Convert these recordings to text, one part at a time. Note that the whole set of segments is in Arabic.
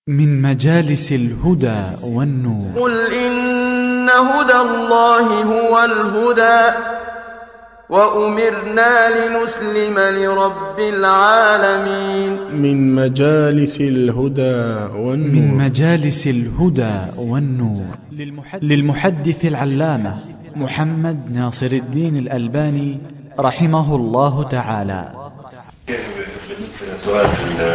من مجالس الهدى والنور. قل إن هدى الله هو الهدى وأمرنا لنسلم لرب العالمين. من مجالس الهدى والنور. من مجالس الهدى والنور للمحدث العلامة محمد ناصر الدين الألباني رحمه الله تعالى. بالنسبة لسؤال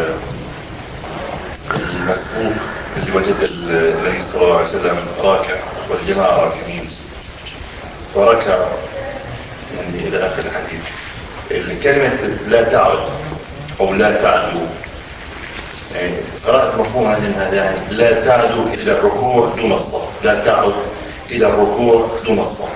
المسبوق اللي وجد النبي صلى الله عليه وسلم راكع والجماعة راكعين فركع يعني إلى آخر الحديث، الكلمة لا تعد أو لا تعدو، يعني قرأت مفهومها أنها يعني لا تعدو إلى الركوع دون الصف، لا تعد إلى الركوع دون الصف.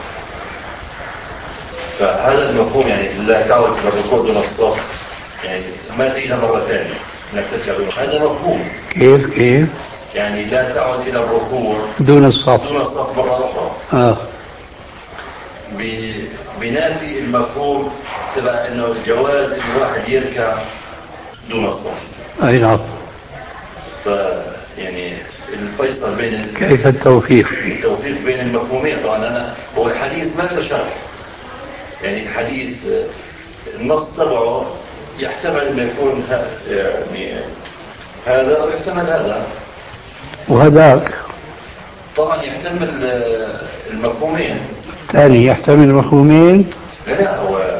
فهذا المفهوم يعني لا تعد إلى الركوع دون الصف، يعني ما تيجي مرة ثانية انك تركع دون، هذا مفهوم. كيف يعني لا تعد الى الركوع دون الصف مرة اخرى. بنافي المفهوم تبع انه الجواز ان الواحد يركع دون الصف. اي نعم. يعني الفيصل بين كيف التوفيق بين المفهومين. طبعا هو الحديث ما له شرح، يعني الحديث النص تبعه يحتمل أن يكون يعني هذا أو يحتمل هذا وهذاك، طبعا يحتمل المفهومين. ثاني يحتمل المفهومين. لا هو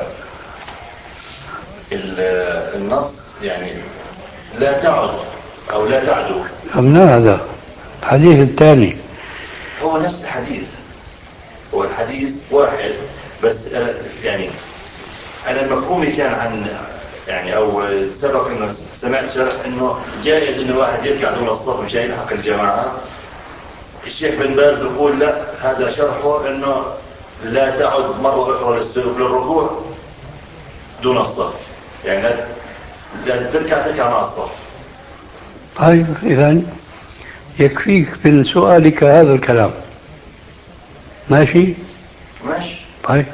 النص يعني لا تعد أو لا تعدو، فهمنا هذا الحديث الثاني هو نفس الحديث، هو الحديث واحد بس يعني أنا المفهومي كان عن يعني أو سبق إنه سمعت شرح إنه جائز إنه واحد يركع دون الصف مشان يلحق الجماعة. الشيخ بن باز بيقول لا، هذا شرحه إنه لا تعد مرة أخرى للركوع دون الصف، يعني لا تركع مع الصف. طيب إذن يكفيك من سؤالك هذا الكلام. ماشي. طيب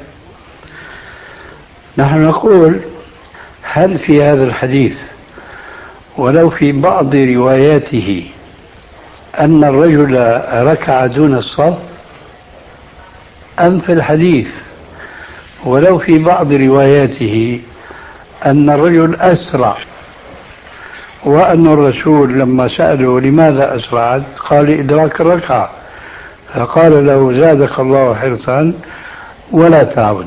نحن نقول هل في هذا الحديث ولو في بعض رواياته أن الرجل ركع دون الصف، أم في الحديث ولو في بعض رواياته أن الرجل أسرع وأن الرسول لما سأله لماذا أسرعت قال إدراك الركعة، فقال له زادك الله حرصا ولا تعود.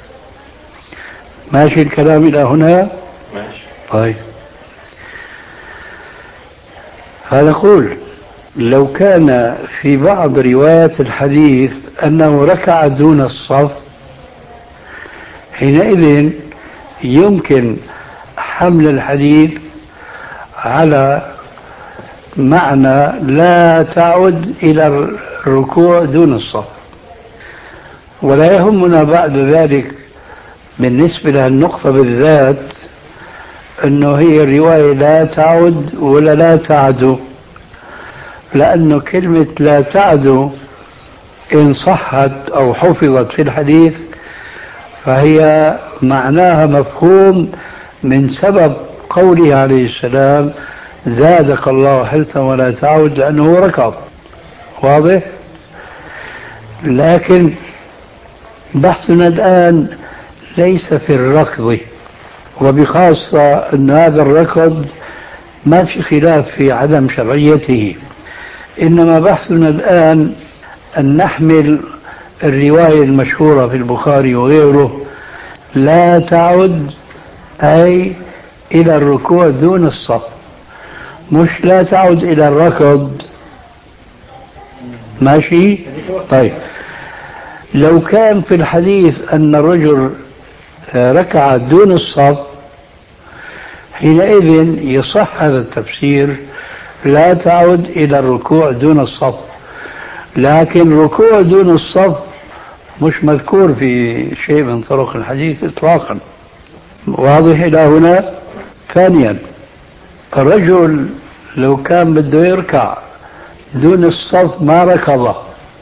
ماشي الكلام إلى هنا؟ ماشي. طيب فنقول لو كان في بعض روايات الحديث أنه ركع دون الصف، حينئذ يمكن حمل الحديث على معنى لا تعد إلى الركوع دون الصف، ولا يهمنا بعد ذلك بالنسبة للنقطة بالذات أنه هي الرواية لا تعد ولا لا تعدو، لأنه كلمة لا تعدو إن صحت أو حفظت في الحديث فهي معناها مفهوم من سبب قوله عليه السلام زادك الله حرصا ولا تعود، لأنه ركض. واضح؟ لكن بحثنا الآن ليس في الركض، وبخاصة أن هذا الركض ما في خلاف في عدم شرعيته، إنما بحثنا الآن أن نحمل الرواية المشهورة في البخاري وغيره لا تعد أي إلى الركوع دون الصف، مش لا تعد إلى الركض. ماشي؟ طيب لو كان في الحديث أن الرجل ركع دون الصف، حينئذ يصح هذا التفسير لا تعد إلى الركوع دون الصف، لكن ركوع دون الصف مش مذكور في شيء من طرق الحديث إطلاقا. واضح إلى هنا؟ ثانيا الرجل لو كان بده يركع دون الصف ما ركض،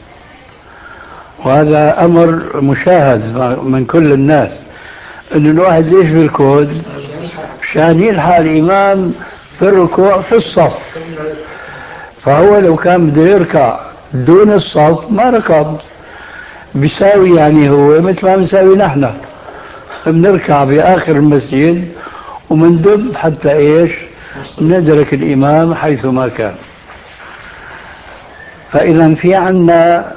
وهذا أمر مشاهد من كل الناس، أن الواحد ليش بالكود؟ عشان يلحق الإمام في الركوع في الصف، فهو لو كان بده يركع دون الصف ما ركض، بيساوي يعني هو مثل ما بنساوي نحن، بنركع بآخر المسجد ومندب حتى إيش ندرك الإمام حيث ما كان. فإذا في عنا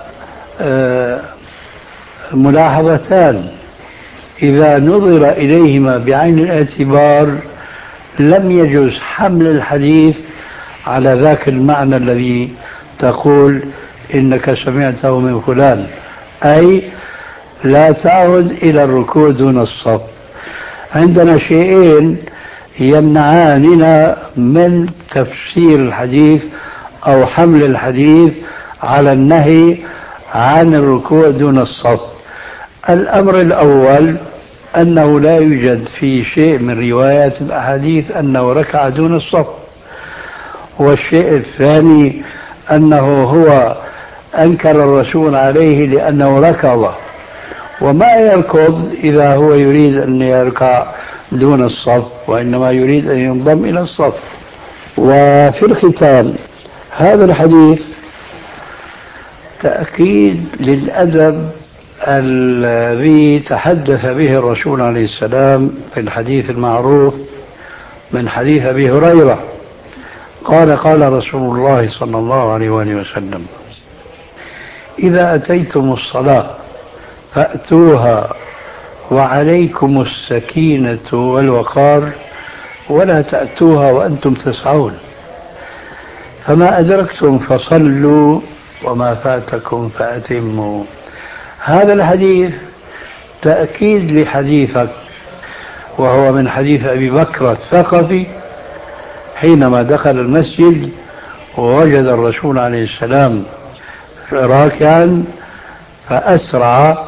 ملاحظتان إذا نظر إليهما بعين الاعتبار لم يجوز حمل الحديث على ذاك المعنى الذي تقول إنك سمعته من فلان، أي لا تعد إلى الركوع دون الصف. عندنا شيئين يمنعاننا من تفسير الحديث أو حمل الحديث على النهي عن الركوع دون الصف. الأمر الأول أنه لا يوجد في شيء من روايات الأحاديث أنه ركع دون الصف، والشيء الثاني أنه هو أنكر الرسول عليه لأنه ركض، وما يركض إذا هو يريد أن يركع دون الصف، وإنما يريد أن ينضم إلى الصف. وفي الختام هذا الحديث تأكيد للأدب الذي تحدث به الرسول عليه السلام في الحديث المعروف من حديث أبي هريرة قال: قال رسول الله صلى الله عليه وآله وسلم: إذا أتيتم الصلاة فأتوها وعليكم السكينة والوقار، ولا تأتوها وأنتم تسعون، فما أدركتم فصلوا وما فاتكم فأتموا. هذا الحديث تأكيد لحديثك، وهو من حديث أبي بكر الثقفي حينما دخل المسجد ووجد الرسول عليه السلام راكعا فأسرع،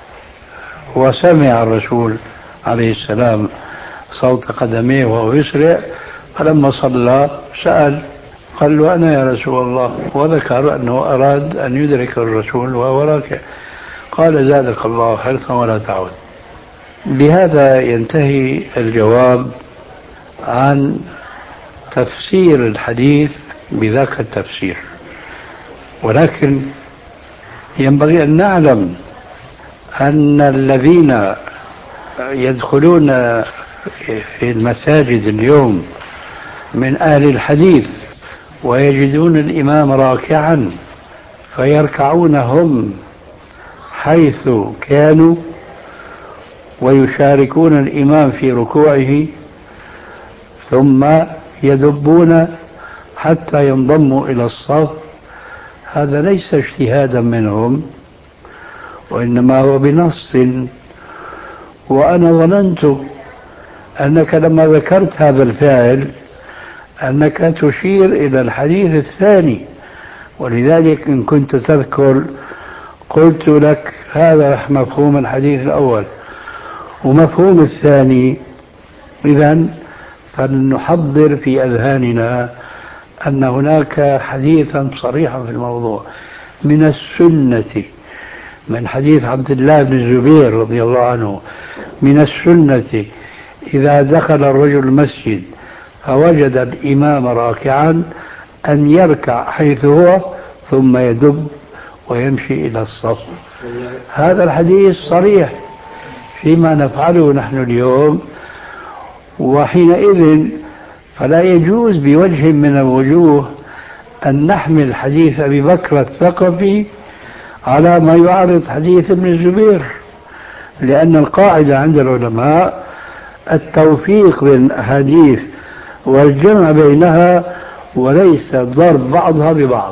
وسمع الرسول عليه السلام صوت قدميه وهو يسرع، فلما صلى سأل قال له: أنا يا رسول الله، وذكر أنه أراد أن يدرك الرسول وهو راكع. قال: زادك الله حرصا ولا تعود. بهذا ينتهي الجواب عن تفسير الحديث بذاك التفسير، ولكن ينبغي أن نعلم أن الذين يدخلون في المساجد اليوم من أهل الحديث ويجدون الإمام راكعا فيركعون هم حيث كانوا ويشاركون الإمام في ركوعه ثم يدبون حتى ينضموا إلى الصف، هذا ليس اجتهادا منهم، وإنما هو بنص. وأنا ظننت أنك لما ذكرت هذا الفعل أنك تشير إلى الحديث الثاني، ولذلك إن كنت تذكر قلت لك هذا مفهوم الحديث الأول ومفهوم الثاني. إذن فلنحضر في أذهاننا أن هناك حديثا صريحا في الموضوع من السنة، من حديث عبد الله بن الزبير رضي الله عنه: من السنة إذا دخل الرجل المسجد فوجد الإمام راكعا أن يركع حيث هو ثم يدب ويمشي إلى الصف. هذا الحديث صريح فيما نفعله نحن اليوم، وحينئذ فلا يجوز بوجه من الوجوه أن نحمل حديث أبي بكر الثقفي على ما يعارض حديث ابن الزبير، لأن القاعدة عند العلماء التوفيق بين الأحاديث والجمع بينها وليس ضرب بعضها ببعض،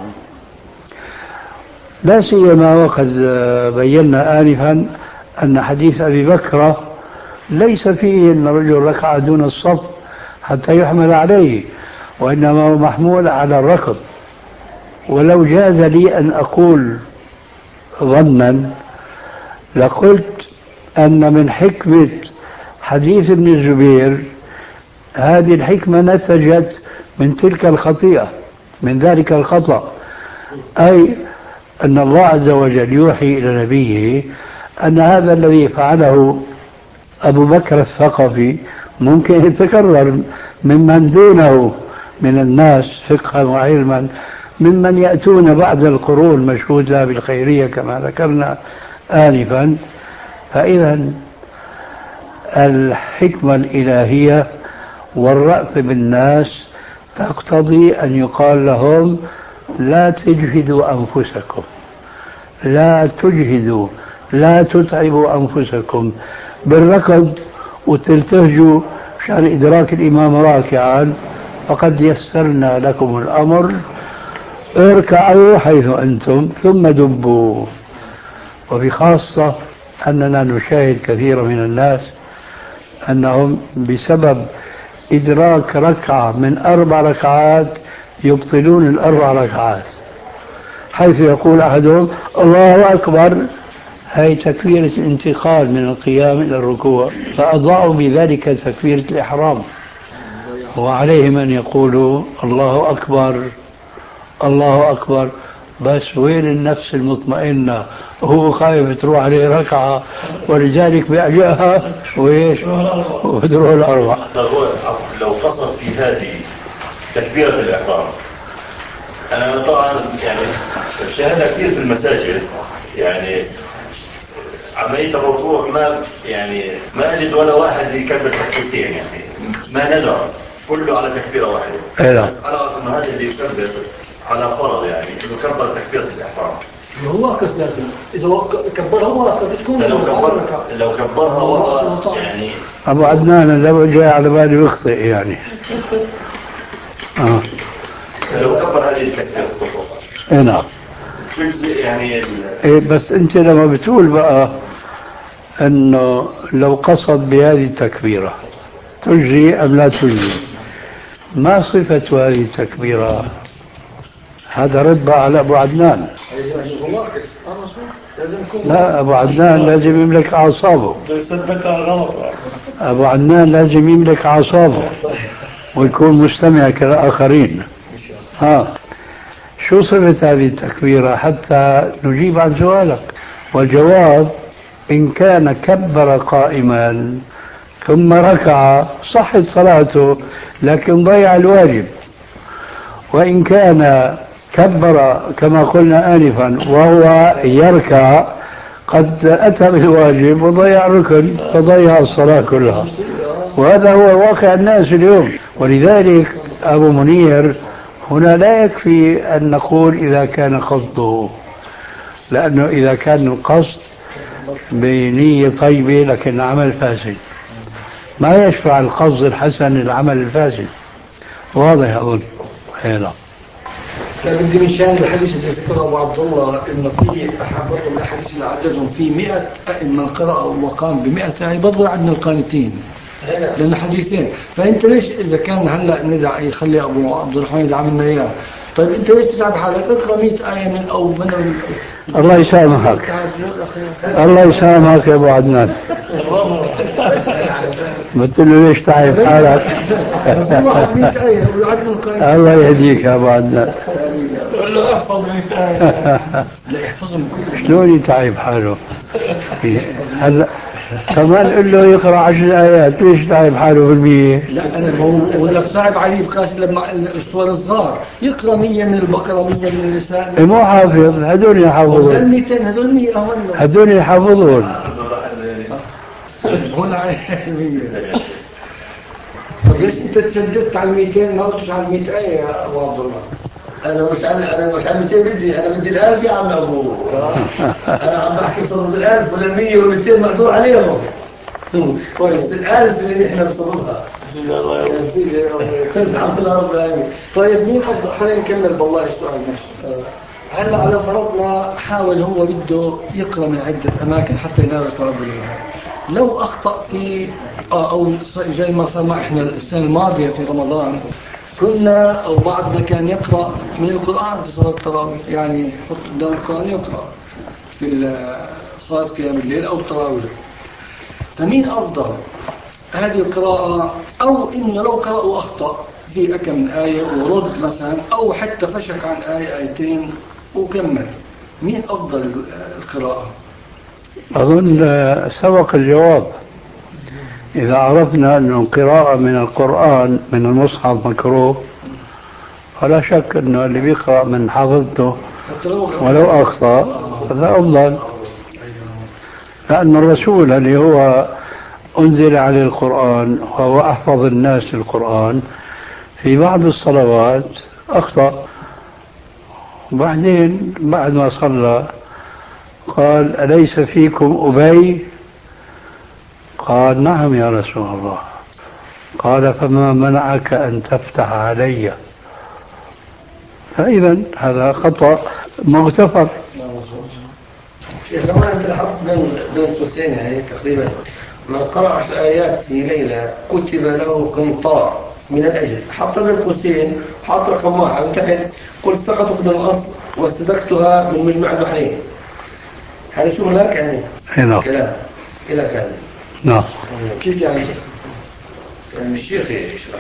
لا سيما وقد بينا آنفا أن حديث أبي بكر ليس فيه أن الرجل ركع دون الصف حتى يحمل عليه، وإنما هو محمول على الركض. ولو جاز لي أن أقول ظنا لقلت أن من حكمة حديث ابن الزبير هذه الحكمة نتجت من تلك الخطيئة، من ذلك الخطأ، أي أن الله عز وجل يوحي إلى نبيه أن هذا الذي فعله أبو بكر الثقفي ممكن يتكرر ممن دونه من الناس فقها وعلما ممن يأتون بعد القرون مشهود لها بالخيرية كما ذكرنا آنفا. فإذا الحكمة الإلهية والرأف بالناس تقتضي أن يقال لهم لا تجهدوا أنفسكم، لا تجهدوا، لا تتعبوا أنفسكم بالركض وتلتهجوا مشان إدراك الإمام راكعا، فقد يسرنا لكم الأمر، اركعوا حيث أنتم ثم دبوا. وبخاصة أننا نشاهد كثير من الناس أنهم بسبب إدراك ركعة من 4 ركعات يبطلون ال4 ركعات، حيث يقول أحدهم الله أكبر، هي تكبيرة الانتقال من القيام إلى الركوع، فأضاعوا بذلك تكبيرة الإحرام. وعليهم أن يقولوا الله أكبر الله أكبر، بس وين النفس المطمئنة؟ هو خايف تروح عليه ركعة، ولذلك بيعجقها وإيش وتروح الأربع. لو قصد في هذه تكبيرة الإحرام، أنا طبعا يعني شاهدها كثير في المساجد، يعني عملية الركوع ما أجد ولا واحد يكبر تكبيرتين، يعني ما ندر كله على تكبيرة واحدة. أيوة. بس أنا أعرف إنه هذا اللي يكبر على فرض، يعني إنه كبر تكبيرة الإحرام. هو واقف لازم، إذا كبرها واقف بتكون لو كبرها واقف يعني. أبو عدنان لو جاء على بالي يخطئ يعني. لو كبر هذه التكبيرة الصفوف. نعم. يعني بس أنت لما بتقول بقى أنه لو قصد بهذه التكبيرة تجزي أم لا تجزي، ما صفة هذه التكبيرة؟ هذا رد على أبو عدنان. لا، أبو عدنان لازم يملك أعصابه. أبو عدنان لازم يملك أعصابه ويكون مستمع كالآخرين. شو صفة هذه التكبيرة حتى نجيب عن سؤالك؟ والجواب إن كان كبر قائما ثم ركع صحت صلاته لكن ضيع الواجب، وإن كان كبر كما قلنا آنفا وهو يركع قد أتى بالواجب وضيع ركن فضيع الصلاة كلها. وهذا هو واقع الناس اليوم. ولذلك أبو منير هنا لا يكفي أن نقول إذا كان قصده، لأنه إذا كان القصد بنية طيبة لكن عمل فاسد ما يشفع القصد الحسن العمل الفاسد. واضح أظن؟ لا. بدي من شان الحديث اللي ذكره أبو عبد الله إنه في أحد الأحاديث اللي عددهم في 100 أئمة قرأ وقام ب100 آية، برضو عندنا القانتين لأن حديثين. فأنت ليش إذا كان هلا ندع يخلي أبو عبد الرحمن يدعم لنا إياه، طيب أنت ليش تتعب حالك؟ اقرأ 100 آية من أو من الله يسامحك. الله يسامحك يا أبو عدنان. قلت له ليش تعب حالك؟ الله يهديك يا أبو عدنان. قل له احفظ 100 آية. لا يحفظهم كلهم. شلون يتعب حاله؟ هلا كمان قل له يقرأ 10 آيات، ليش تعب حاله بالمية؟ لا أنا ولا صعب علي بقاس لما الصور الصغار يقرأ 100 من البقرة 100 من النساء. مو حافظ، هذول يحافظون. هذول 200 هذول 100 هذول يحافظون. هنا على 100. طب ليش أنت تشددت على 200 ما قلتش على 100 آية يا أبو عبد الله؟ أنا مش عن 200 بدي، أنا بدي 1000 يا عم أبو. أنا عم بحكي بصدد 1000 ولا 100 ولا 200 مقدور عليهم. كويس 1000 اللي نحن بصددها. الله يا سيدي. الحمد لله رب العالمين. طيب مين أفضل؟ خلينا نكمل بالله السؤال ماشي. هلا على فرضنا حاول هو بده يقرأ من عدة أماكن حتى ينال صلاة بالله. لو أخطأ في أو زي ما صار مع إحنا السنة الماضية في رمضان كنا أو بعضنا كان يقرأ من القرآن في صلاة التراويح، يعني يحط قدام القرآن يقرأ في صلاة قيام الليل أو التراويح. فمين أفضل هذه القراءة أو إنه لو قرأ وأخطأ في أكم من آية ورد مثلا أو حتى فشك عن آية آيتين وكمل، مين أفضل القراءة؟ أظن سبق الجواب. إذا عرفنا أن القراءة من القرآن من المصحف مكروه ولا شك أنه اللي بيقرأ من حافظته ولو أخطأ هذا أفضل، لأن الرسول اللي هو أنزل عليه القرآن وهو أحفظ الناس القرآن في بعض الصلوات أخطأ، وبعدين بعد ما صلى قال أليس فيكم أبي؟ قال نعم يا رسول الله. قال فما منعك أن تفتح علي؟ فإذا هذا خطأ مغتفر. لو أنت لاحظت بين قوسين يعني تقريبا من قرأ 10 آيات في ليلة كتب له قنطار من الأجر، حط بين قوسين حط رقم 1 تحت قلت سقطت من الأصل واستدركتها من مجمع البحرين. هذا شو هناك يعني هنا كلام إلى كذا. نعم. كيف يعني؟ الشيخ يشرح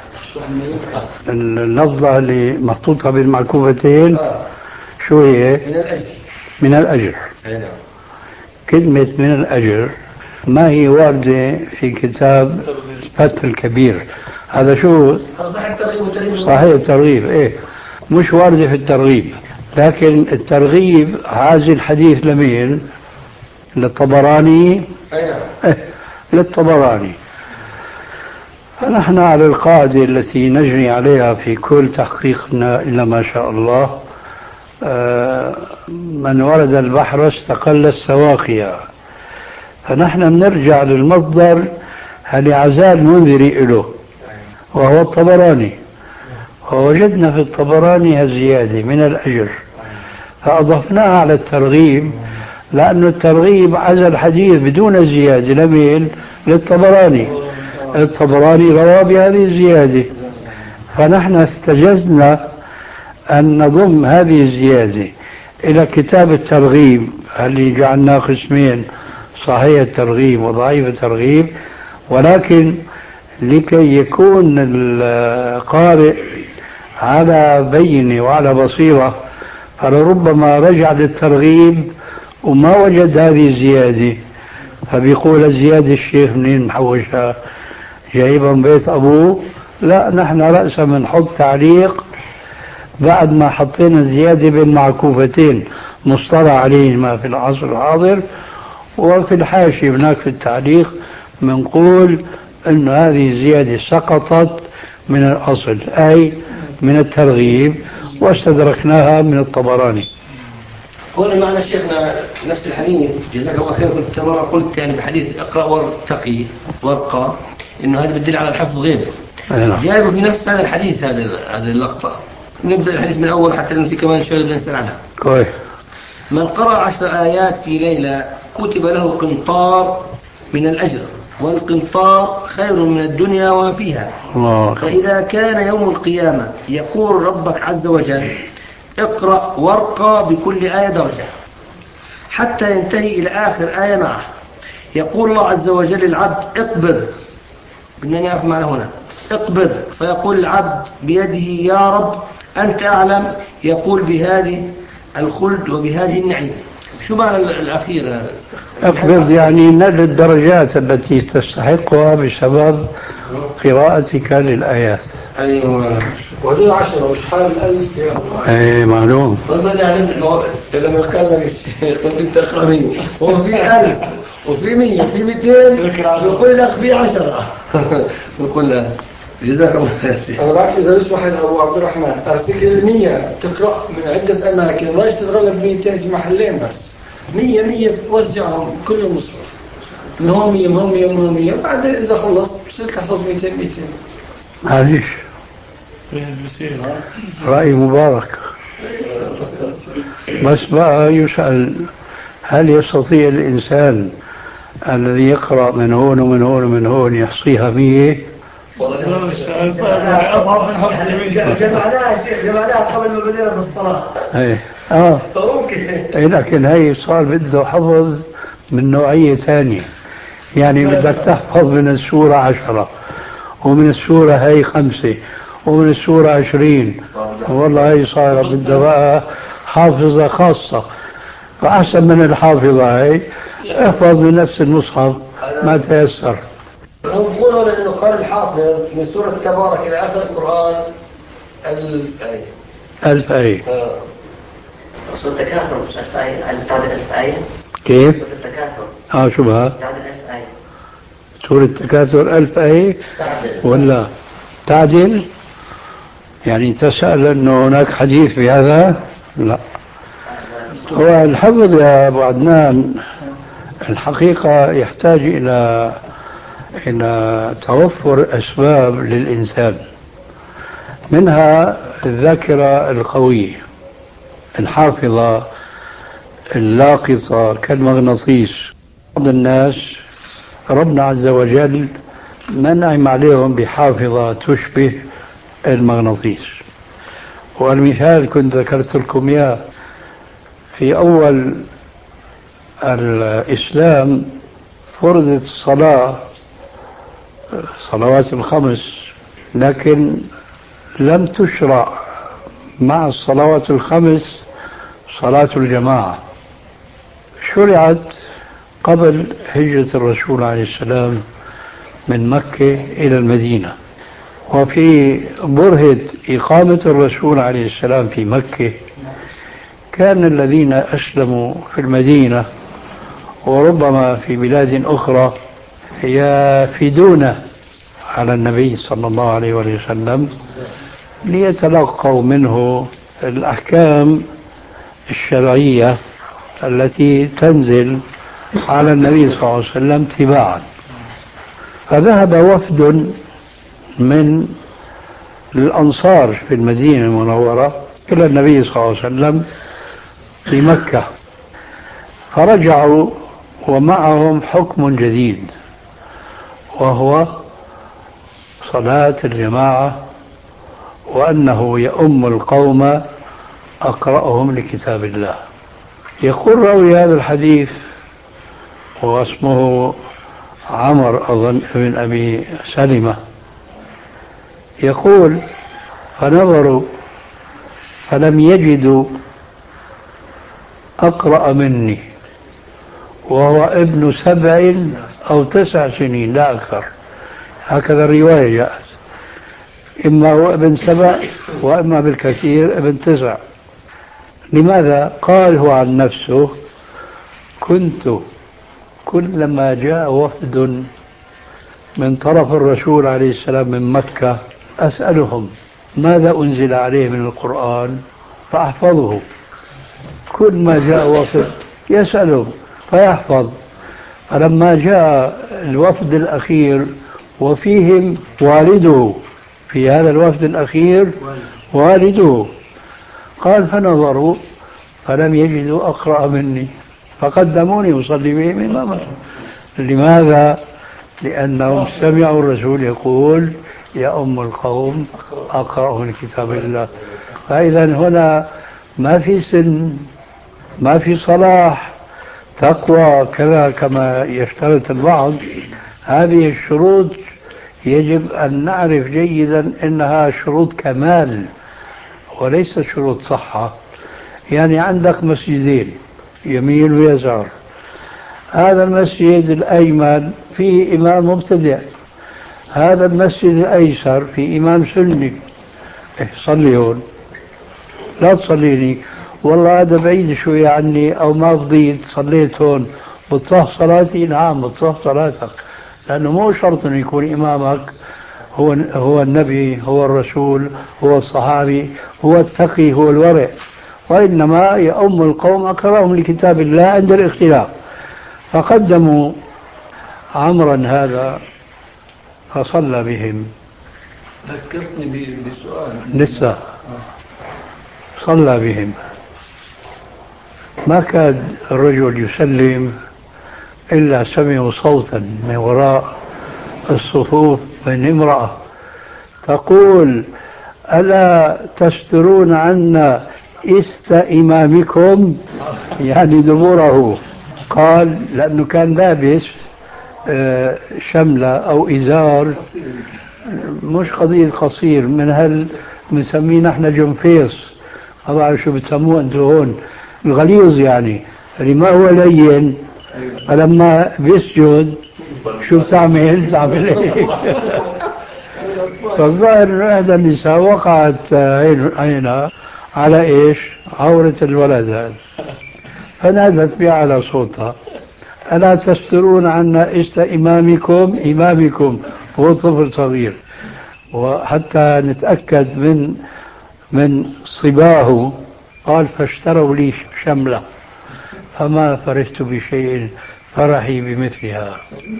اللفظة اللي محطوطة بالمعكوفتين شو هي؟ من الأجر. من الأجر. نعم. كلمة من الأجر ما هي واردة في كتاب فتح الكبير. هذا شو؟ صحيح الترغيب والترهيب. صحيح الترغيب، إيه مش واردة في الترغيب، لكن الترغيب هذا الحديث لمين؟ للطبراني. أي نعم. إيه للطبراني. فنحن على القاعدة التي نجري عليها في كل تحقيقنا إلا ما شاء الله، من ورد البحر استقل السواقيا، فنحن بنرجع للمصدر اللي عزال المنذري له وهو الطبراني، ووجدنا في الطبراني الزيادة من الأجر فأضفناها على الترغيب، لأن الترغيب عزل الحديث بدون الزيادة لمين؟ للطبراني. الطبراني روى بهذه الزيادة، فنحن استجزنا أن نضم هذه الزيادة إلى كتاب الترغيب اللي جعلناه قسمين، صحيح الترغيب وضعيف الترغيب، ولكن لكي يكون القارئ على بينة وعلى بصيرة فلربما رجع للترغيب وما وجد هذه الزيادة، فبيقول الزيادة الشيخ منين محوشها؟ جايبها من بيت أبوه؟ لا، نحن رأسا بنحط تعليق بعد ما حطينا الزيادة بين معكوفتين مصطلح عليهما في العصر الحاضر، وفي الحاشية هناك في التعليق بنقول أن هذه الزيادة سقطت من الأصل أي من الترغيب واستدركناها من الطبراني. هنا معنا شيخنا نفس الحديث جزاك الله خير. كنت مرة قلت يعني بحديث اقرأ وارتقي وارقى إنه هذا بدل على الحفظ غيره. جايبه في نفس هذا الحديث هذه اللقطة. نبدأ الحديث من أول حتى لأنه في كمان شغل بدنا نسأل عنها. كويس. من قرأ 10 آيات في ليلة كتب له قنطار من الأجر، والقنطار خير من الدنيا وما فيها. فإذا كان يوم القيامة يقول ربك عز وجل اقرأ وارقى بكل آية درجة حتى ينتهي إلى آخر آية معه. يقول الله عز وجل للعبد اقبض، بدنا نعرف معنى هنا اقبض، فيقول العبد بيده يا رب أنت أعلم، يقول بهذه الخلد وبهذه النعيم. شو معنى الأخير؟ اقبض يعني نل الدرجات التي تستحقها بسبب قراءتك للآيات. أيوة. وهذول 10 وش حال الألف؟ ايه معلوم. طيب أنا يعني لما قال لك الشيخ قلت أنت اقرأ 100 هو في 1000 وفي 100 وفي 200 يقول لك في 10 يقول له جزاك الله خير. أنا بعرف إذا لسه واحد أبو عبد الرحمن أفتكر 100 تقرأ من عدة أماكن ما تتغلب 200 في محلين بس. 100 وزعهم كل المصحف من هون 100 من هون 100 من هون 100. بعدين إذا خلصت بصير تحفظ 200. معليش رأي مبارك، بس بقى يسأل هل يستطيع الإنسان الذي يقرأ من هون ومن هون ومن هون يحصيها 100؟ جمعناها قبل ما بدينا بالصلاة. لكن هي صار بده حفظ من نوعية ثانية، يعني بدك تحفظ من السورة 10 ومن السورة هي 5 ومن السورة 20، والله هي صار بدها بقى حافظة خاصة. فأحسن من الحافظة هي احفظ من نفس المصحف ما تيسر. نقول أنه قال الحافظ من سورة تبارك إلى آخر القرآن 1000 آية. 1000 آية. أصل التكاثر مش 1000 آية، هل تعدل 1000 آية؟ كيف؟ سورة التكاثر. شو بها؟ تعدل 1000 آية. سورة التكاثر 1000 آية؟ ولا تعدل؟ يعني تسأل أنه هناك حديث بهذا؟ لا. هو الحفظ يا أبو عدنان الحقيقة يحتاج إلى توفر أسباب للإنسان، منها الذاكرة القوية الحافظة اللاقطة كالمغناطيس. بعض الناس ربنا عز وجل منعم عليهم بحافظة تشبه المغناطيس. والمثال كنت ذكرت لكم إياه في أول الإسلام فرضت الصلاة صلوات الخمس، لكن لم تشرع مع الصلوات الخمس صلاة الجماعة، شرعت قبل هجرة الرسول عليه السلام من مكة إلى المدينة. وفي برهة إقامة الرسول عليه السلام في مكة كان الذين أسلموا في المدينة وربما في بلاد أخرى يفدون على النبي صلى الله عليه وسلم ليتلقوا منه الأحكام الشرعية التي تنزل على النبي صلى الله عليه وسلم تباعا. فذهب وفد من الأنصار في المدينة المنورة إلى النبي صلى الله عليه وسلم في مكة، فرجعوا ومعهم حكم جديد وهو صلاة الجماعة، وأنه يؤم القوم أقرأهم لكتاب الله. يقول راوي هذا الحديث واسمه عمر أظن ابن أبي سلمة، يقول فنظروا فلم يجدوا أقرأ مني، وهو ابن 7 أو 9 سنين لا أكثر، هكذا الرواية جاءت، إما هو ابن 7 وإما بالكثير ابن 9. لماذا؟ قال هو عن نفسه كنت كلما جاء وفد من طرف الرسول عليه السلام من مكة أسألهم ماذا أنزل عليه من القرآن فأحفظه. كل ما جاء وفد يسألهم فيحفظ. فلما جاء الوفد الأخير وفيهم والده، في هذا الوفد الأخير والده، قال فنظروا فلم يجدوا أقرأ مني فقدموني أصلي بهم إماما. لماذا؟ لأنهم سمعوا الرسول يقول يا أم القوم أقرأهم لكتاب الله. فإذا هنا ما في سن، ما في صلاح، تقوى كذا كما يشترط البعض. هذه الشروط يجب أن نعرف جيدا أنها شروط كمال وليس شروط صحة. يعني عندك مسجدين يمين ويسار، هذا المسجد الأيمن فيه إمام مبتدع، هذا المسجد الأيسر فيه إمام سني، صلي هون لا تصليني، والله هذا بعيد شوية عني أو ما فضيت صليت هون، بتصح صلاتي؟ نعم بتصح صلاتك، لأنه مو شرط أن يكون إمامك هو النبي، هو الرسول، هو الصحابي، هو التقي، هو الورع، وإنما يؤم القوم أقرأهم لكتاب الله عند الاختلاف. فقدموا عمرا هذا فصلى بهم. ذكرتني بسؤال لسه صلى بهم، ما كاد الرجل يسلم إلا سمعوا صوتا من وراء الصفوف من امرأة تقول ألا تسترون عنا است إمامكم، يعني دبوره. قال لأنه كان لابس شملة أو إزار، مش قضية قصير، من هل بنسميه نحن جنفيص، ما بعرف شو بتسموه أنتم هون، الغليظ يعني اللي ما هو لين. فلما بيسجد شو بتعمل؟ تعمل ايه؟ فالظاهر أن إحدى النساء وقعت عينها على إيش؟ عورة الولد هذا، فنادت بها على صوتها: ألا تسترون عنا إست إمامكم هو طفل صغير. وحتى نتأكد من صباه قال: فاشتروا لي شملة فما فرحت بشيء فرحي بمثلها.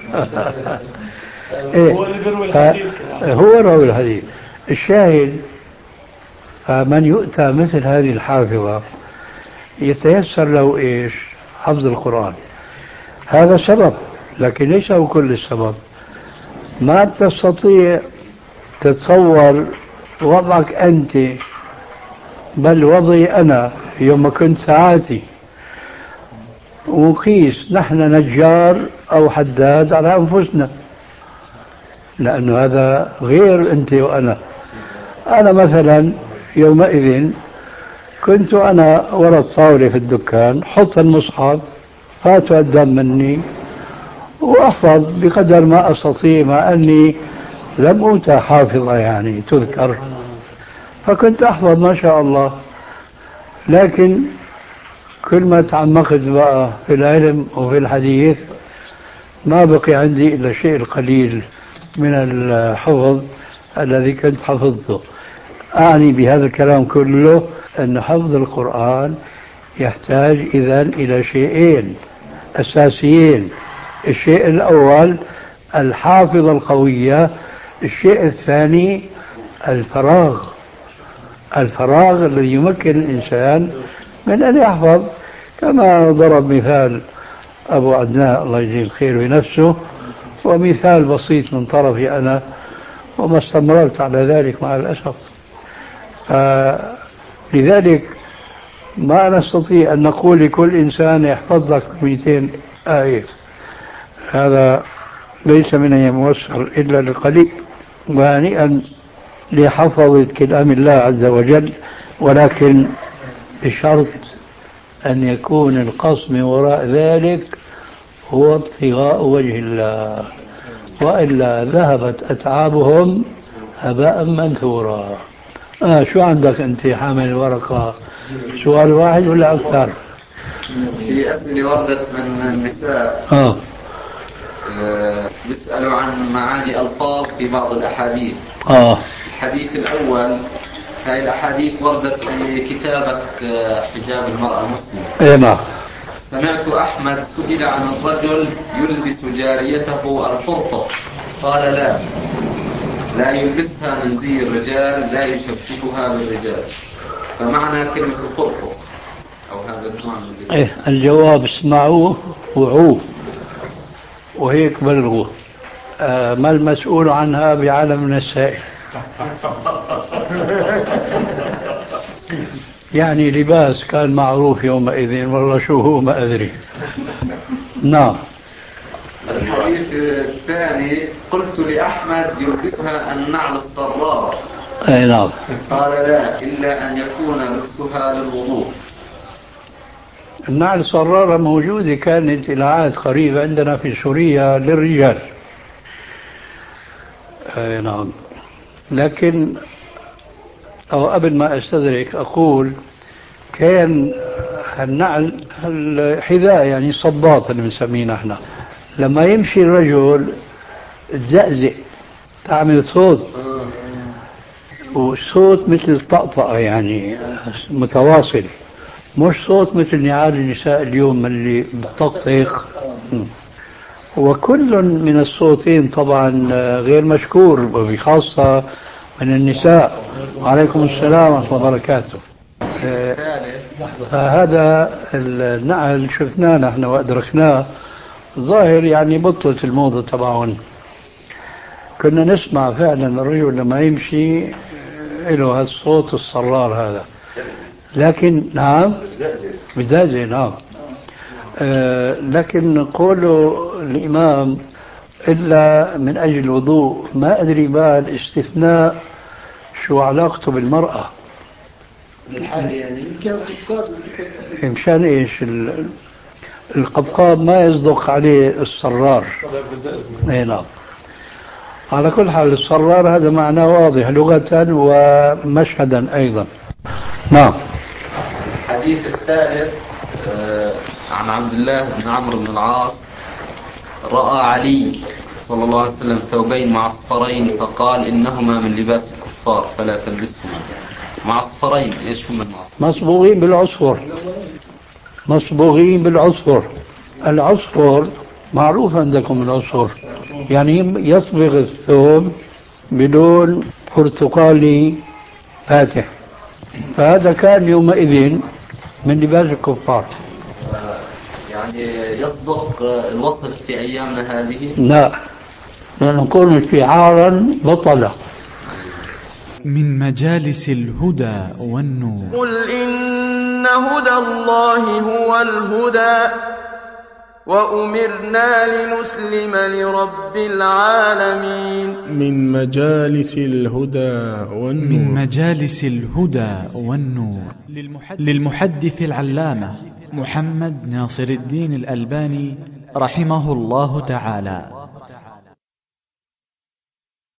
هو راوي الحديث. الشاهد فمن يؤتى مثل هذه الحافظة يتيسر له إيش؟ حفظ القرآن. هذا سبب، لكن ليس هو كل السبب. ما تستطيع تتصور وضعك أنت، بل وضعي أنا يوم ما كنت ساعاتي، وقيس نحن نجار أو حداد على أنفسنا، لأنه هذا غير أنت وأنا. أنا مثلا يومئذ كنت أنا وراء الطاولة في الدكان، حط المصحف، فاتوا الدم مني وأحفظ بقدر ما أستطيع، مع أني لم أوتى حافظة يعني تذكر، فكنت أحفظ ما شاء الله. لكن كل ما تعمقت بقى في العلم وفي الحديث ما بقي عندي إلا الشيء القليل من الحفظ الذي كنت حفظته. أعني بهذا الكلام كله أن حفظ القرآن يحتاج إذن إلى شيئين أساسيين: الشيء الأول الحافظة القوية، الشيء الثاني الفراغ الذي يمكن الإنسان من أن يحفظ. كما ضرب مثال أبو عدنان الله يجزيه الخير بنفسه، ومثال بسيط من طرفي أنا، وما استمررت على ذلك مع الأسف. لذلك ما نستطيع أن نقول لكل إنسان يحفظ لك 200 آية، هذا ليس من يموسر إلا للقليل. وهنيئا لحفظة كلام الله عز وجل، ولكن بشرط أن يكون القصد من وراء ذلك هو ابتغاء وجه الله، وإلا ذهبت أتعابهم هباء منثورا. شو عندك أنت حامل الورقة؟ سؤال واحد ولا أكثر؟ في أسئلة وردت من النساء بيسألوا عن معاني ألفاظ في بعض الأحاديث. الحديث الأول: هاي الأحاديث وردت في كتابك حجاب المرأة المسلمة. نعم. سمعت أحمد سئل عن الرجل يلبس جاريته الفرطة، قال لا يلبسها من زي الرجال، لا يشبهها بالرجال. فمعنى كلمة الفرطة أو هذا النوع من الجواب: اسمعوه وعوه وهيك بلغوه. ما المسؤول عنها بعالم من السائل. يعني لباس كان معروف يومئذ، والله شو هو ما أدري. نعم. الحديث الثاني: قلت لأحمد يلبسها النعل الصرارة. نعم. قال لا، إلا أن يكون لبسها للوضوء. النعل الصرارة موجودة، كانت إلى عهد قريب عندنا في سوريا للرجال. نعم. لكن أو قبل ما أستدرك أقول كان النعل الحذاء يعني صباط اللي بنسميه احنا، لما يمشي الرجل تزقزق تعمل صوت، وصوت مثل الطقطقة يعني متواصل، مش صوت مثل نعال النساء اليوم اللي بتطقطق. وكل من الصوتين طبعا غير مشكور، وبخاصة من النساء. وعليكم السلام ورحمة الله وبركاته. فهذا النعل شفناه نحن وأدركناه، ظاهر يعني بطلت الموضة تبعهم. كنا نسمع فعلا الرجل لما يمشي له هالصوت الصرار هذا، لكن نعم بزازة. نعم. لكن قوله الإمام إلا من أجل الوضوء، ما أدري ما الاستثناء شو علاقته بالمرأة. مشان إيش القبقاب ما يصدق عليه الصرار. نعم. على كل حال الصرار هذا معناه واضح لغة ومشهدا أيضا. نعم. الحديث الثالث عن عبد الله بن عمرو بن العاص رأى علي صلى الله عليه وسلم ثوبين معصفرين فقال إنهما من لباس الكفار فلا تلبسهما. معصفرين إيش هم المعصفرين؟ مصبوغين بالعصفر. مصبوغين بالعصفر. العصفر معروف عندكم العصفر، يعني يصبغ الثوب بلون برتقالي فاتح، فهذا كان يومئذ من لباس الكفار. يعني يصدق الوصف في أيامنا هذه؟ لا، نكون شعارا بطلة. من مجالس الهدى والنور. قل إن هدى الله هو الهدى وأمرنا لنسلم لرب العالمين. من مجالس الهدى والنور. من مجالس الهدى والنور للمحدث العلامة محمد ناصر الدين الألباني رحمه الله تعالى.